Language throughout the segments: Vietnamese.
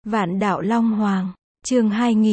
Vạn đạo Long Hoàng, chương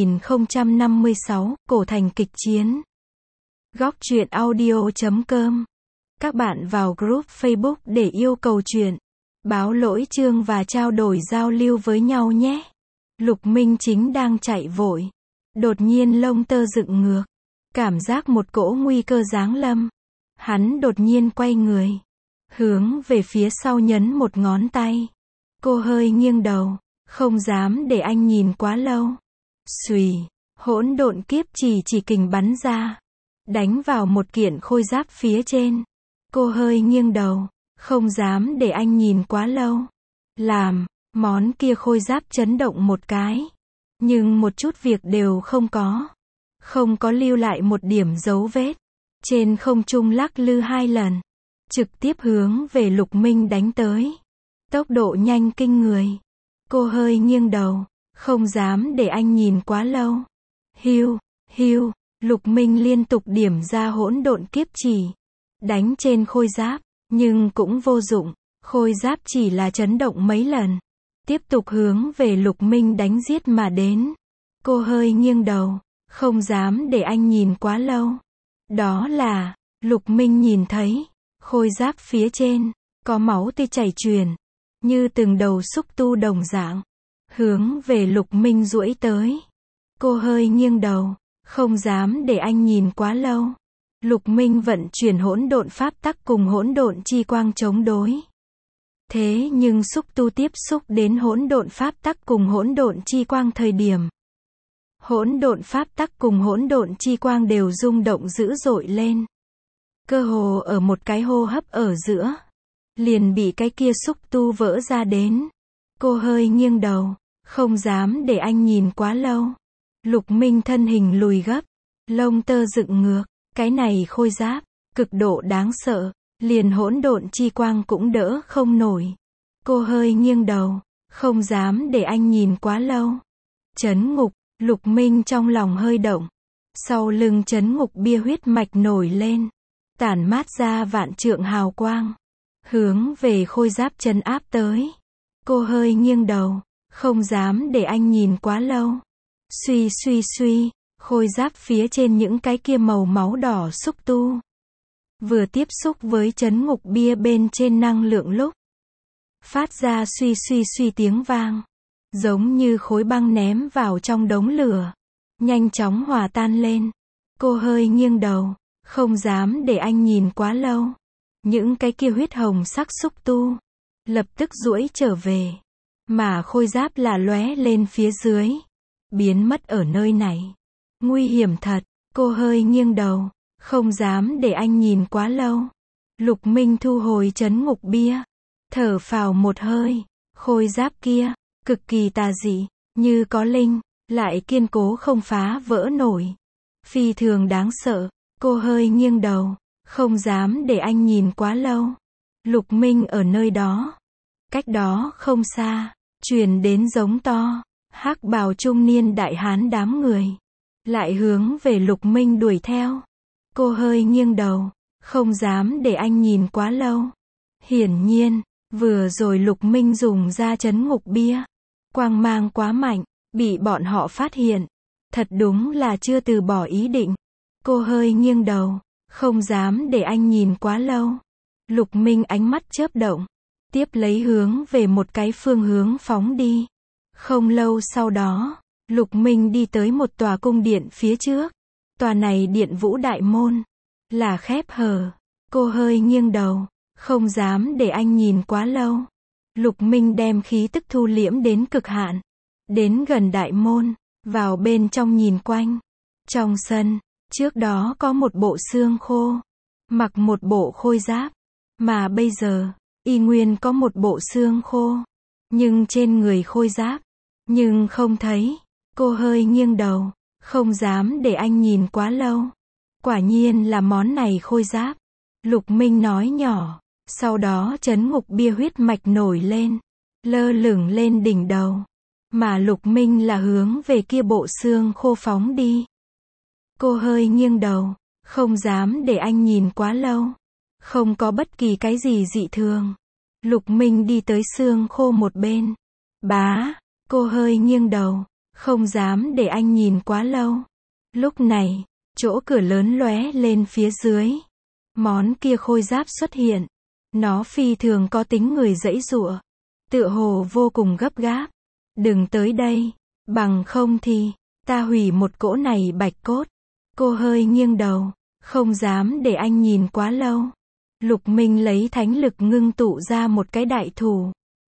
2056, Cổ Thành kịch chiến. Góc truyện audio.com. Các bạn vào group Facebook để yêu cầu truyện, báo lỗi chương và trao đổi giao lưu với nhau nhé. Lục Minh chính đang chạy vội. Đột nhiên lông tơ dựng ngược. Cảm giác một cỗ nguy cơ giáng lâm. Hắn đột nhiên quay người. Hướng về phía sau nhấn một ngón tay. Cô hơi nghiêng đầu. Không dám để anh nhìn quá lâu. Xùy, hỗn độn kiếp chỉ kình bắn ra. Đánh vào một kiện khôi giáp phía trên. Cô hơi nghiêng đầu. Không dám để anh nhìn quá lâu. Làm, món kia khôi giáp chấn động một cái. Nhưng một chút việc đều không có. Không có lưu lại một điểm dấu vết. Trên không trung lắc lư 2 lần. Trực tiếp hướng về Lục Minh đánh tới. Tốc độ nhanh kinh người. Cô hơi nghiêng đầu. Không dám để anh nhìn quá lâu. Hiu, hiu, Lục Minh liên tục điểm ra hỗn độn kiếp chỉ. Đánh trên khôi giáp. Nhưng cũng vô dụng. Khôi giáp chỉ là chấn động mấy lần. Tiếp tục hướng về Lục Minh đánh giết mà đến. Cô hơi nghiêng đầu. Không dám để anh nhìn quá lâu. Đó là, Lục Minh nhìn thấy. Khôi giáp phía trên. Có máu tươi chảy truyền. Như từng đầu xúc tu đồng dạng. Hướng về Lục Minh duỗi tới. Cô hơi nghiêng đầu. Không dám để anh nhìn quá lâu. Lục Minh vận chuyển hỗn độn pháp tắc cùng hỗn độn chi quang chống đối. Thế nhưng xúc tu tiếp xúc đến hỗn độn pháp tắc cùng hỗn độn chi quang thời điểm. Hỗn độn pháp tắc cùng hỗn độn chi quang đều rung động dữ dội lên. Cơ hồ ở một cái hô hấp ở giữa. Liền bị cái kia xúc tu vỡ ra đến. Cô hơi nghiêng đầu. Không dám để anh nhìn quá lâu. Lục Minh thân hình lùi gấp. Lông tơ dựng ngược. Cái này khôi giáp. Cực độ đáng sợ. Liền hỗn độn chi quang cũng đỡ không nổi. Cô hơi nghiêng đầu. Không dám để anh nhìn quá lâu. Chấn ngục. Lục Minh trong lòng hơi động. Sau lưng chấn ngục bia huyết mạch nổi lên. Tản mát ra vạn trượng hào quang. Hướng về khôi giáp trấn áp tới. Cô hơi nghiêng đầu. Không dám để anh nhìn quá lâu. Suy suy suy. Khôi giáp phía trên những cái kia màu máu đỏ xúc tu. Vừa tiếp xúc với chấn ngục bia bên trên năng lượng lúc. Phát ra suy suy suy tiếng vang. Giống như khối băng ném vào trong đống lửa. Nhanh chóng hòa tan lên. Cô hơi nghiêng đầu. Không dám để anh nhìn quá lâu. Những cái kia huyết hồng sắc xúc tu. Lập tức duỗi trở về. Mà khôi giáp là lóe lên phía dưới. Biến mất ở nơi này. Nguy hiểm thật. Cô hơi nghiêng đầu. Không dám để anh nhìn quá lâu. Lục Minh thu hồi chấn ngục bia. Thở phào một hơi. Khôi giáp kia. Cực kỳ tà dị. Như có linh. Lại kiên cố không phá vỡ nổi. Phi thường đáng sợ. Cô hơi nghiêng đầu. Không dám để anh nhìn quá lâu. Lục Minh ở nơi đó. Cách đó không xa. Truyền đến giống to. Hắc bào trung niên đại hán đám người. Lại hướng về Lục Minh đuổi theo. Cô hơi nghiêng đầu. Không dám để anh nhìn quá lâu. Hiển nhiên. Vừa rồi Lục Minh dùng ra chấn ngục bia. Quang mang quá mạnh. Bị bọn họ phát hiện. Thật đúng là chưa từ bỏ ý định. Cô hơi nghiêng đầu. Không dám để anh nhìn quá lâu. Lục Minh ánh mắt chớp động. Tiếp lấy hướng về một cái phương hướng phóng đi. Không lâu sau đó. Lục Minh đi tới một tòa cung điện phía trước. Tòa này điện vũ đại môn. Là khép hờ. Cô hơi nghiêng đầu. Không dám để anh nhìn quá lâu. Lục Minh đem khí tức thu liễm đến cực hạn. Đến gần đại môn. Vào bên trong nhìn quanh. Trong sân. Trước đó có một bộ xương khô. Mặc một bộ khôi giáp. Mà bây giờ. Y nguyên có một bộ xương khô. Nhưng trên người khôi giáp. Nhưng không thấy. Cô hơi nghiêng đầu. Không dám để anh nhìn quá lâu. Quả nhiên là món này khôi giáp. Lục Minh nói nhỏ. Sau đó chấn ngục bia huyết mạch nổi lên. Lơ lửng lên đỉnh đầu. Mà Lục Minh là hướng về kia bộ xương khô phóng đi. Cô hơi nghiêng đầu. Không dám để anh nhìn quá lâu. Không có bất kỳ cái gì dị thường. Lục Minh đi tới xương khô một bên. Bá. Cô hơi nghiêng đầu, không dám để anh nhìn quá lâu. Lúc này, chỗ cửa lớn lóe lên phía dưới. Món kia khôi giáp xuất hiện. Nó phi thường có tính người giãy giụa, tựa hồ vô cùng gấp gáp. Đừng tới đây, bằng không thì, ta hủy một cỗ này bạch cốt. Cô hơi nghiêng đầu, không dám để anh nhìn quá lâu. Lục Minh lấy thánh lực ngưng tụ ra một cái đại thủ.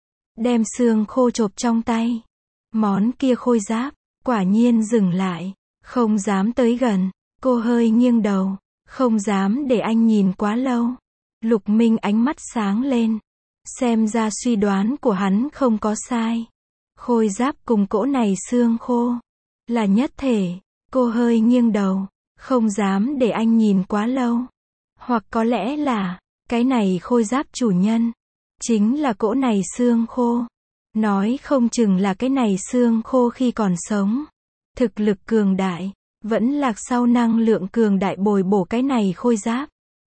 Đem xương khô chộp trong tay. Món kia khôi giáp, quả nhiên dừng lại, không dám tới gần. Cô hơi nghiêng đầu, không dám để anh nhìn quá lâu. Lục Minh ánh mắt sáng lên. Xem ra suy đoán của hắn không có sai. Khôi giáp cùng cỗ này xương khô là nhất thể. Cô hơi nghiêng đầu, không dám để anh nhìn quá lâu. Hoặc có lẽ là, cái này khôi giáp chủ nhân chính là cỗ này xương khô. Nói không chừng là cái này xương khô khi còn sống, thực lực cường đại, vẫn lạc sau năng lượng cường đại bồi bổ cái này khôi giáp.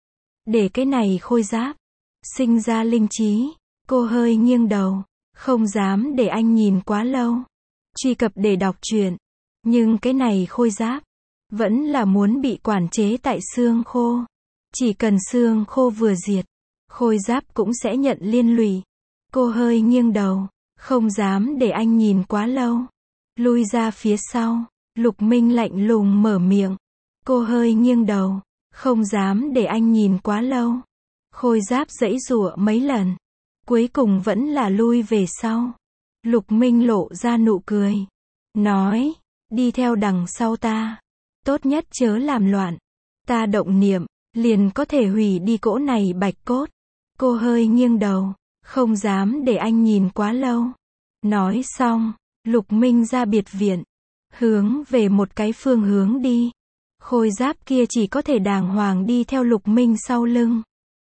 Để cái này khôi giáp sinh ra linh trí. Cô hơi nghiêng đầu, không dám để anh nhìn quá lâu. Truy cập để đọc truyện. Nhưng cái này khôi giáp vẫn là muốn bị quản chế tại xương khô. Chỉ cần xương khô vừa diệt, khôi giáp cũng sẽ nhận liên lụy. Cô hơi nghiêng đầu, không dám để anh nhìn quá lâu. Lui ra phía sau, Lục Minh lạnh lùng mở miệng. Cô hơi nghiêng đầu, không dám để anh nhìn quá lâu. Khôi giáp giãy giụa mấy lần, cuối cùng vẫn là lui về sau. Lục Minh lộ ra nụ cười, nói, đi theo đằng sau ta, tốt nhất chớ làm loạn. Ta động niệm, liền có thể hủy đi cỗ này bạch cốt. Cô hơi nghiêng đầu, không dám để anh nhìn quá lâu. Nói xong, Lục Minh ra biệt viện, hướng về một cái phương hướng đi. Khôi giáp kia chỉ có thể đàng hoàng đi theo Lục Minh sau lưng.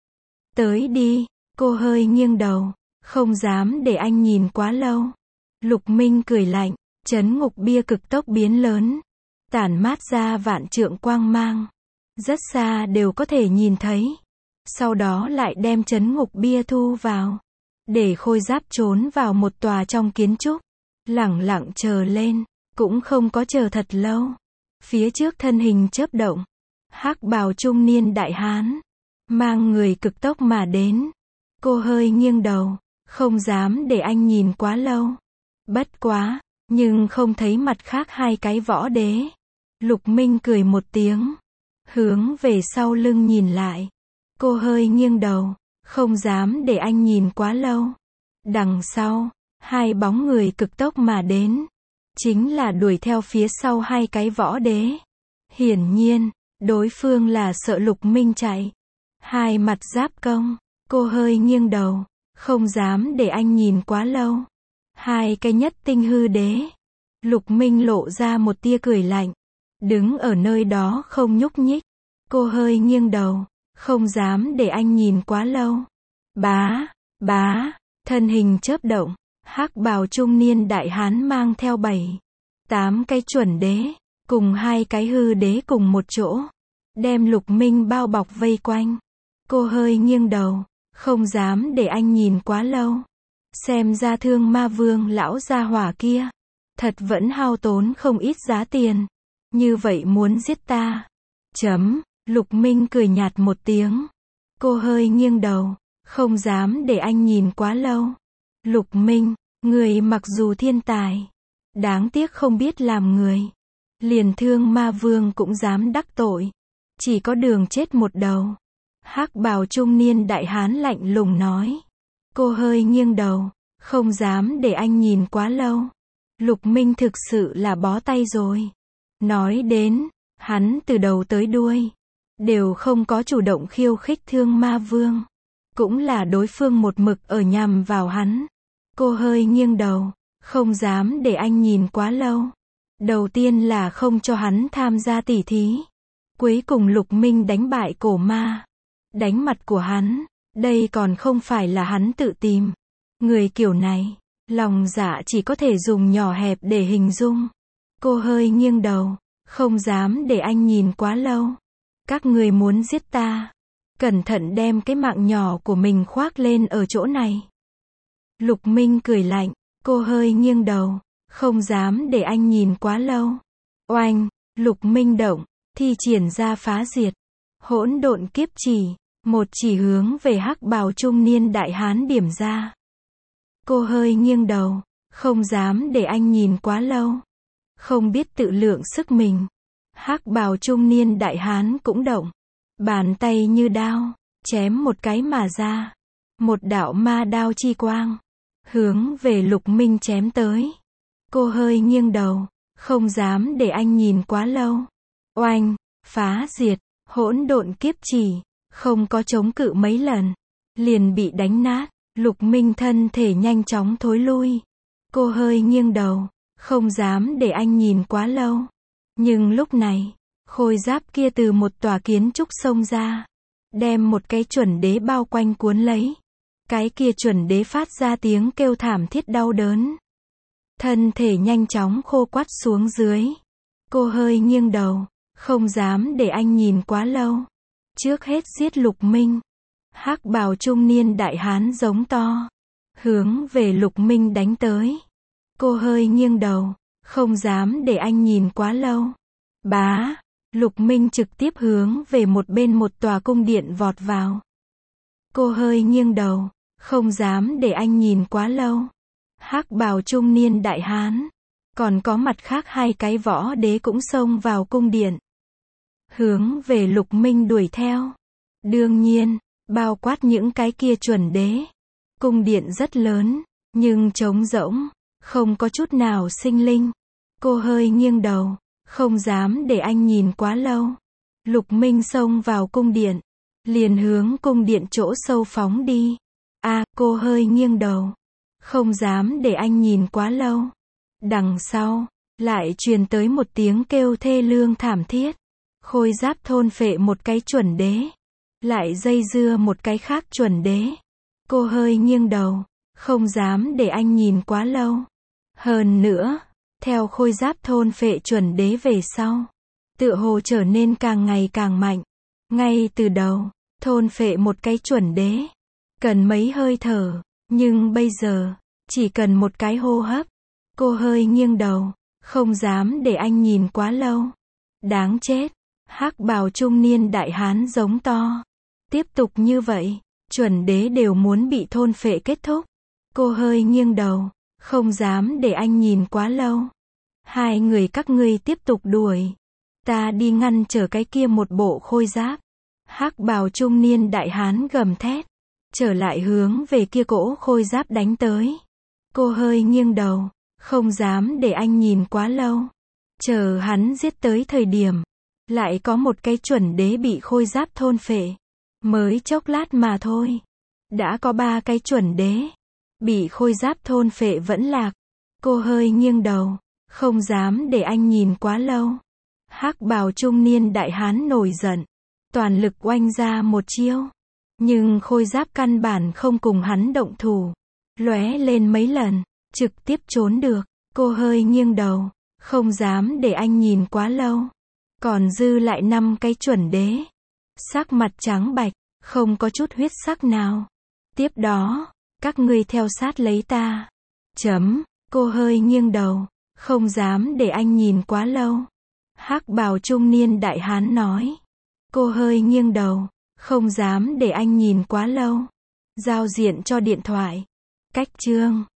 Tới đi, cô hơi nghiêng đầu, không dám để anh nhìn quá lâu. Lục Minh cười lạnh, trấn ngục bia cực tốc biến lớn, tản mát ra vạn trượng quang mang. Rất xa đều có thể nhìn thấy. Sau đó lại đem trấn ngục bia thu vào. Để khôi giáp trốn vào một tòa trong kiến trúc. Lẳng lặng chờ lên, cũng không có chờ thật lâu. Phía trước thân hình chớp động. Hắc bào trung niên đại hán, mang người cực tốc mà đến. Cô hơi nghiêng đầu, không dám để anh nhìn quá lâu. Bất quá, nhưng không thấy mặt khác hai cái võ đế. Lục Minh cười một tiếng, hướng về sau lưng nhìn lại. Cô hơi nghiêng đầu, không dám để anh nhìn quá lâu. Đằng sau, hai bóng người cực tốc mà đến, chính là đuổi theo phía sau hai cái võ đế. Hiển nhiên, đối phương là sợ Lục Minh chạy. Hai mặt giáp công, cô hơi nghiêng đầu, không dám để anh nhìn quá lâu. Hai cái nhất tinh hư đế. Lục Minh lộ ra một tia cười lạnh, đứng ở nơi đó không nhúc nhích. Cô hơi nghiêng đầu, không dám để anh nhìn quá lâu. Bá, bá, thân hình chớp động, hắc bào trung niên đại hán mang theo 7-8 cái chuẩn đế, cùng hai cái hư đế cùng một chỗ, đem Lục Minh bao bọc vây quanh. Cô hơi nghiêng đầu, không dám để anh nhìn quá lâu. Xem ra Thương Ma Vương lão gia hỏa kia, thật vẫn hao tốn không ít giá tiền. Như vậy muốn giết ta. Lục Minh cười nhạt một tiếng. Cô hơi nghiêng đầu, không dám để anh nhìn quá lâu. Lục Minh, người mặc dù thiên tài, đáng tiếc không biết làm người. Liền Thương Ma Vương cũng dám đắc tội. Chỉ có đường chết một đầu. Hắc bào trung niên đại hán lạnh lùng nói. Cô hơi nghiêng đầu, không dám để anh nhìn quá lâu. Lục Minh thực sự là bó tay rồi. Nói đến, hắn từ đầu tới đuôi đều không có chủ động khiêu khích Thương Ma Vương. Cũng là đối phương một mực ở nhằm vào hắn. Cô hơi nghiêng đầu, không dám để anh nhìn quá lâu. Đầu tiên là không cho hắn tham gia tỉ thí. Cuối cùng Lục Minh đánh bại cổ ma. Đánh mặt của hắn, đây còn không phải là hắn tự tìm. Người kiểu này, lòng dạ chỉ có thể dùng nhỏ hẹp để hình dung. Cô hơi nghiêng đầu, không dám để anh nhìn quá lâu. Các người muốn giết ta, cẩn thận đem cái mạng nhỏ của mình khoác lên ở chỗ này. Lục Minh cười lạnh, Cô hơi nghiêng đầu, không dám để anh nhìn quá lâu. Oanh, Lục Minh động, thi triển ra phá diệt. Hỗn độn kiếp chỉ, một chỉ hướng về hắc bào trung niên đại hán điểm ra. Cô hơi nghiêng đầu, không dám để anh nhìn quá lâu. Không biết tự lượng sức mình. Hắc bào trung niên đại hán cũng động. Bàn tay như đao, chém một cái mà ra. Một đạo ma đao chi quang, hướng về Lục Minh chém tới. Cô hơi nghiêng đầu, không dám để anh nhìn quá lâu. Oanh, phá diệt, hỗn độn kiếp chỉ, không có chống cự mấy lần, liền bị đánh nát. Lục Minh thân thể nhanh chóng thối lui. Cô hơi nghiêng đầu, không dám để anh nhìn quá lâu. Nhưng lúc này, khôi giáp kia từ một tòa kiến trúc xông ra, đem một cái chuẩn đế bao quanh cuốn lấy. Cái kia chuẩn đế phát ra tiếng kêu thảm thiết đau đớn. Thân thể nhanh chóng khô quắt xuống dưới. Cô hơi nghiêng đầu, không dám để anh nhìn quá lâu. Trước hết giết Lục Minh. Hắc bào trung niên đại hán giống to, hướng về Lục Minh đánh tới. Cô hơi nghiêng đầu, không dám để anh nhìn quá lâu. Bá, Lục Minh trực tiếp hướng về một bên một tòa cung điện vọt vào. Cô hơi nghiêng đầu, không dám để anh nhìn quá lâu. Hắc bào trung niên đại hán, còn có mặt khác hai cái võ đế cũng xông vào cung điện, hướng về Lục Minh đuổi theo. Đương nhiên, bao quát những cái kia chuẩn đế. Cung điện rất lớn, nhưng trống rỗng, không có chút nào sinh linh. Cô hơi nghiêng đầu, không dám để anh nhìn quá lâu. Lục Minh xông vào cung điện, liền hướng cung điện chỗ sâu phóng đi. Cô hơi nghiêng đầu, không dám để anh nhìn quá lâu. Đằng sau, lại truyền tới một tiếng kêu thê lương thảm thiết. Khôi giáp thôn phệ một cái chuẩn đế, lại dây dưa một cái khác chuẩn đế. Cô hơi nghiêng đầu, không dám để anh nhìn quá lâu. Hơn nữa, theo khôi giáp thôn phệ chuẩn đế về sau, tựa hồ trở nên càng ngày càng mạnh. Ngay từ đầu, thôn phệ một cái chuẩn đế, cần mấy hơi thở, nhưng bây giờ, chỉ cần một cái hô hấp. Cô hơi nghiêng đầu, không dám để anh nhìn quá lâu. Đáng chết, hắc bào trung niên đại hán giống to. Tiếp tục như vậy, chuẩn đế đều muốn bị thôn phệ kết thúc. Cô hơi nghiêng đầu, không dám để anh nhìn quá lâu. Hai người các ngươi tiếp tục đuổi. Ta đi ngăn trở cái kia một bộ khôi giáp. Hắc bào trung niên đại hán gầm thét, trở lại hướng về kia cỗ khôi giáp đánh tới. Cô hơi nghiêng đầu, không dám để anh nhìn quá lâu. Chờ hắn giết tới thời điểm, lại có một cái chuẩn đế bị khôi giáp thôn phệ. Mới chốc lát mà thôi, đã có 3 cái chuẩn đế bị khôi giáp thôn phệ vẫn lạc. Cô hơi nghiêng đầu, không dám để anh nhìn quá lâu. Hắc bào trung niên đại hán nổi giận, toàn lực oanh ra một chiêu, nhưng khôi giáp căn bản không cùng hắn động thủ, lóe lên mấy lần, trực tiếp trốn được. Cô hơi nghiêng đầu, không dám để anh nhìn quá lâu. Còn dư lại 5 cái chuẩn đế, sắc mặt trắng bạch, không có chút huyết sắc nào. Tiếp đó, các ngươi theo sát lấy ta. Cô hơi nghiêng đầu, không dám để anh nhìn quá lâu. Hắc bào trung niên đại hán nói. Cô hơi nghiêng đầu, không dám để anh nhìn quá lâu. Giao diện cho điện thoại. Cách chương